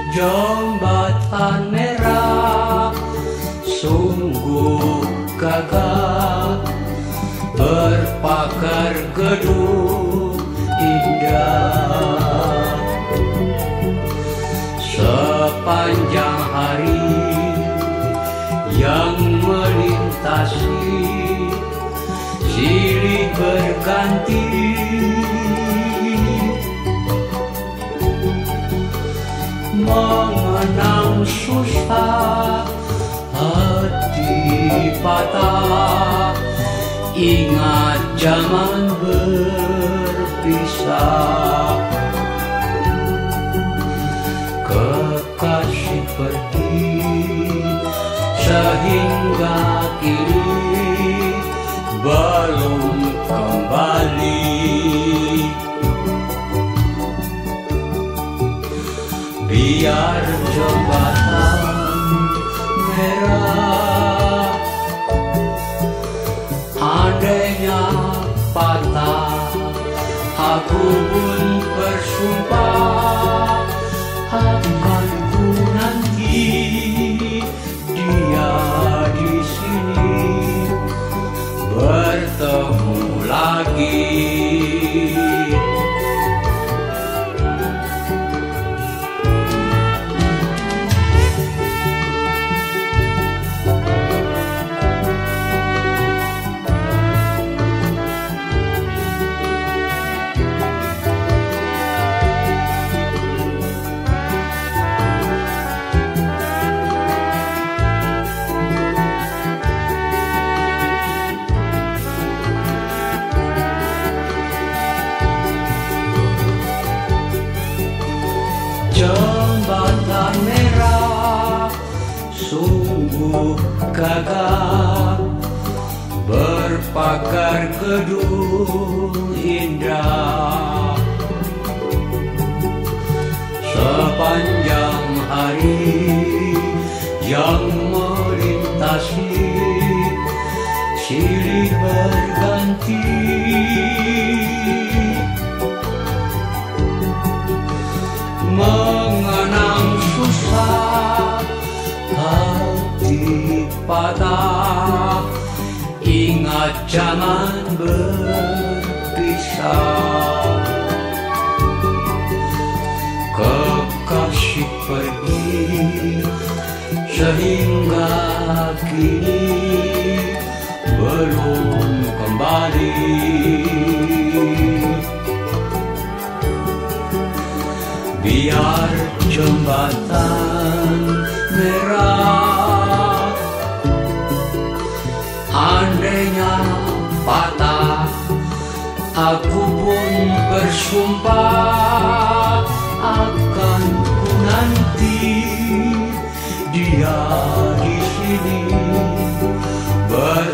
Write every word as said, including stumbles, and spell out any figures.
Jembatan merah sungguh gagah, berpagar gedung indah. Sepanjang hari yang melintasi, silih berganti, mengenang susah, hati patah, ingat zaman berpisah. Kekasih pergi sehingga kini belum kembali. Biar jembatan merah andainya patah, aku pun bersumpah akan ku nanti dia di sini bertemu lagi. Jembatan merah sungguh gagah, berpagar gedung indah. Sepanjang hari yang melintasi, silih berganti, mengenang susah, hati patah, ingat zaman berpisah. Kekasih pergi sehingga kini belum kembali. Biar jembatan merah andainya patah, aku pun bersumpah akan ku nanti dia di sini ber